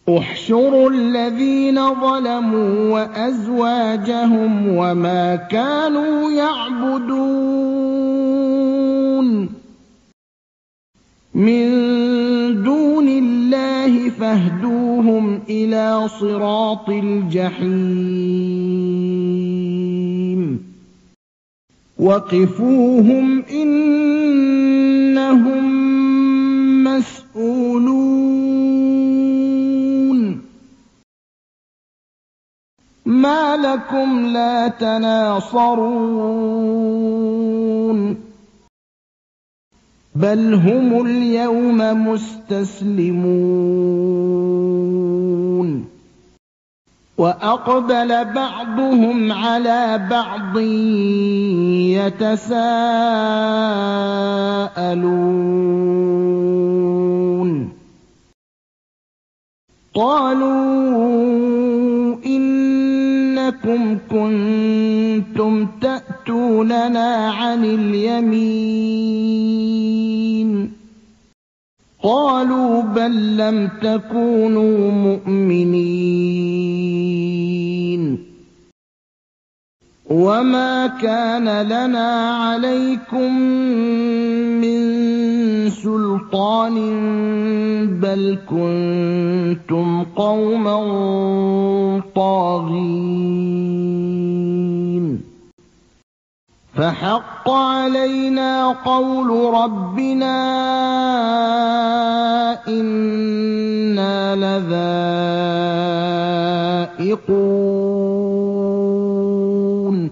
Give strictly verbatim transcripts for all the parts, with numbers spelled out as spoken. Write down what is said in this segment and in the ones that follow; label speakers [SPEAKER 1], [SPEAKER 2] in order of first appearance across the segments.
[SPEAKER 1] احشروا الذين ظلموا وأزواجهم وما كانوا يعبدون من دون الله فاهدوهم إلى صراط الجحيم وقفوهم إنهم مسؤولون ما لكم لا تناصرون بل هم اليوم مستسلمون وأقبل بعضهم على بعض يتساءلون قالوا إنكم كنتم تأتوننا عن اليمين قالوا بل لم تكونوا مؤمنين وما كان لنا عليكم من سلطان بل كنتم قوما طاغين فحق علينا قول ربنا إنا لذائقون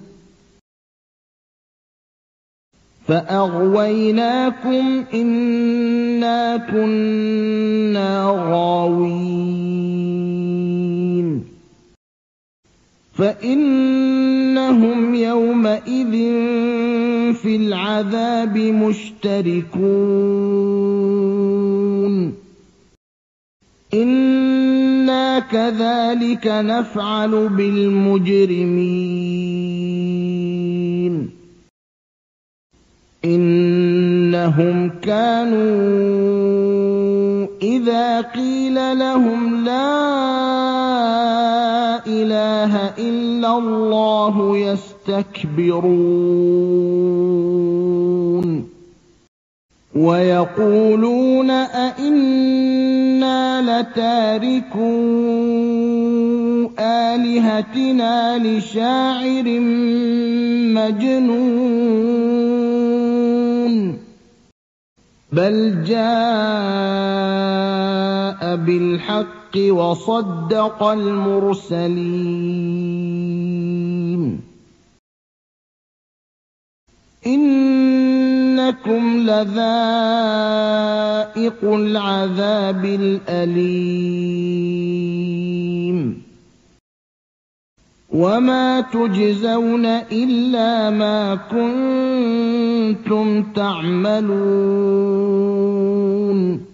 [SPEAKER 1] فأغويناكم إنا كنا غاوين فإنهم يومئذ في العذاب مشتركون إنا كذلك نفعل بالمجرمين إنهم كانوا إذا قيل لهم لا إله إلا الله يستكبرون ويقولون أئنا لتاركو آلهتنا لشاعر مجنون بل جاء بالحق وصدق المرسلين إنكم لذائق العذاب الأليم وما تجزون إلا ما كنتم تعملون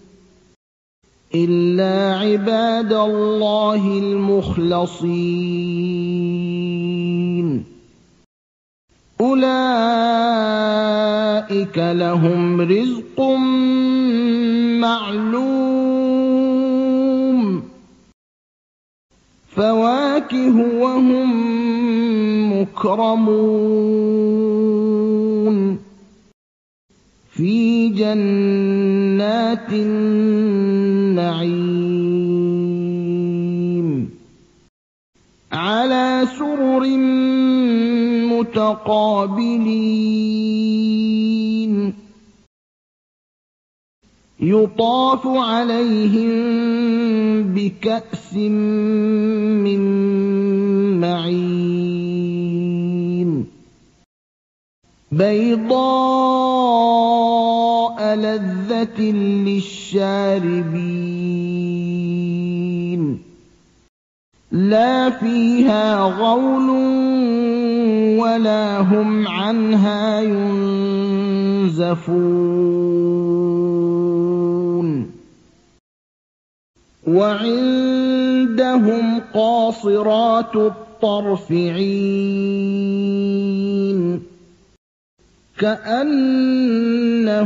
[SPEAKER 1] إلا عباد الله المخلصين أولئك لهم رزق معلوم فواكه وهم مكرمون في جنات النعيم على سرر متقابلين يطاف عليهم بكأس من معين بيضاء لذة للشاربين لا فيها غول ولا هم عنها ينزفون وعندهم قاصرات الطرف عين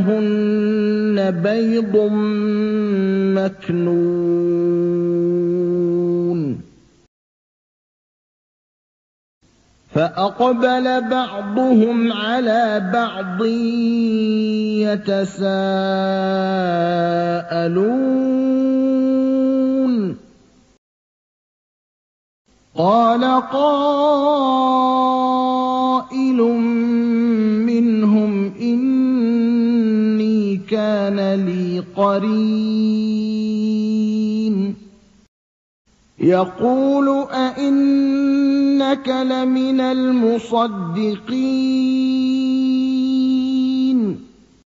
[SPEAKER 1] كأنهن بيض مكنون فأقبل بعضهم على بعض يتساءلون قال قائل منهم إني كان لي قرين يقول أئنك لمن المصدقين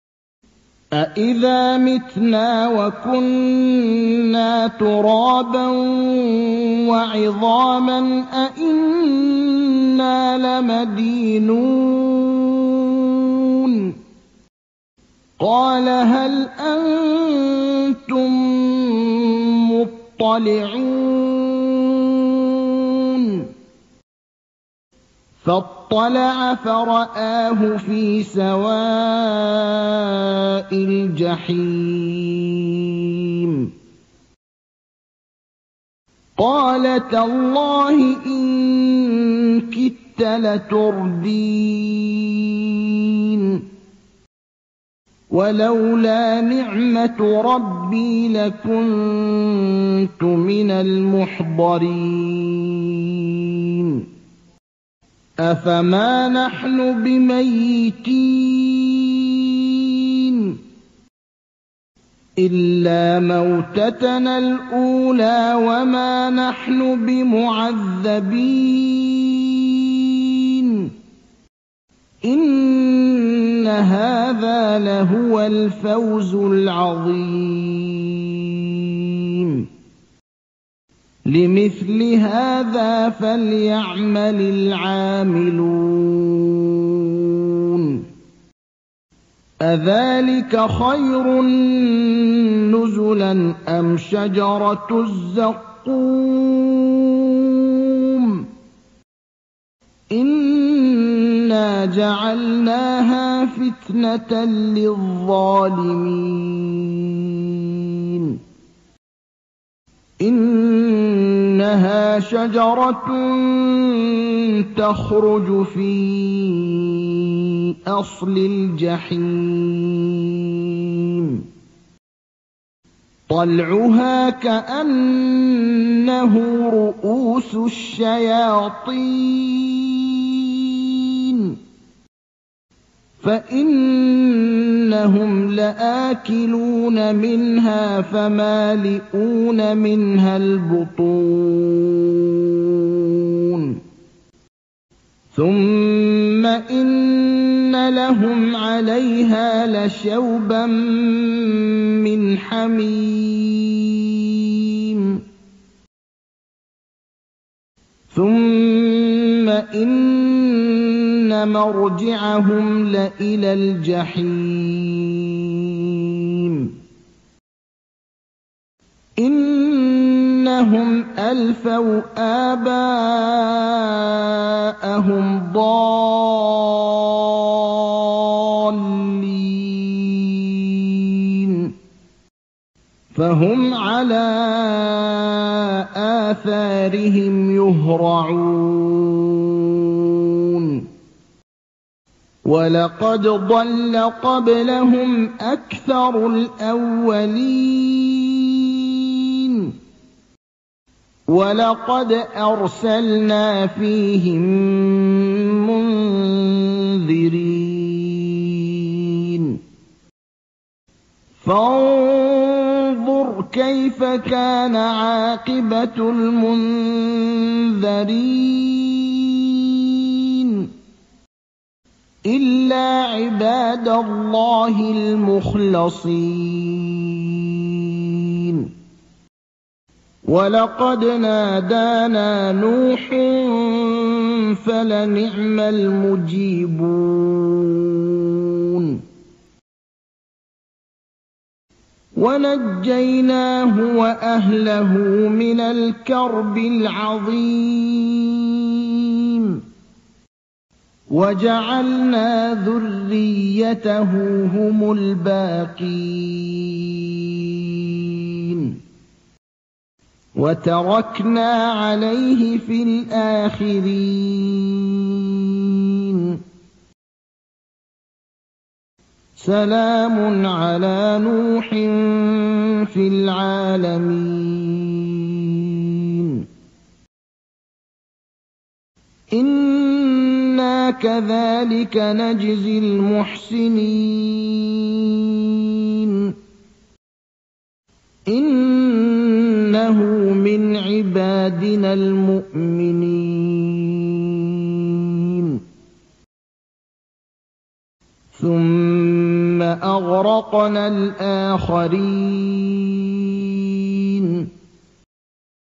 [SPEAKER 1] أئذا متنا وكنا ترابا وعظاما أئنا لمدينون قال هل أنتم مطلعون فاطلع فرآه في سواء الجحيم قال تالله إن كدت لتردين ولولا نعمة ربي لكنت من المحضرين أفما نحن بميتين إلا موتتنا الأولى وما نحن بمعذبين إن هذا لهو الفوز العظيم لمثل هذا فليعمل العاملون أذلك خير نزلا أم شجرة الزقوم إنا جعلناها فتنة للظالمين إنها شجرة تخرج في أصل الجحيم طلعها كأنه رؤوس الشياطين فإنهم لآكلون منها فمالئون منها البطون ثم إن لهم عليها لشوبا من حميم ثم إن مرجعهم لإلى الجحيم إنهم ألفوا آباءهم ضالين فهم على آثارهم يهرعون ولقد ضل قبلهم أكثر الأولين ولقد أرسلنا فيهم منذرين فانظر كيف كان عاقبة المنذرين إلا عباد الله المخلصين ولقد نادانا نوح فلنعم المجيبون ونجيناه وأهله من الكرب العظيم وجعلنا ذريته هم الباقين وتركنا عليه في الآخرين سَلَامٌ عَلَىٰ نُوحٍ فِي الْعَالَمِينَ إِنَّا كَذَٰلِكَ نَجْزِي الْمُحْسِنِينَ إِنَّهُ مِنْ عِبَادِنَا الْمُؤْمِنِينَ ثُمَّ أَغْرَقْنَا الْآخَرِينَ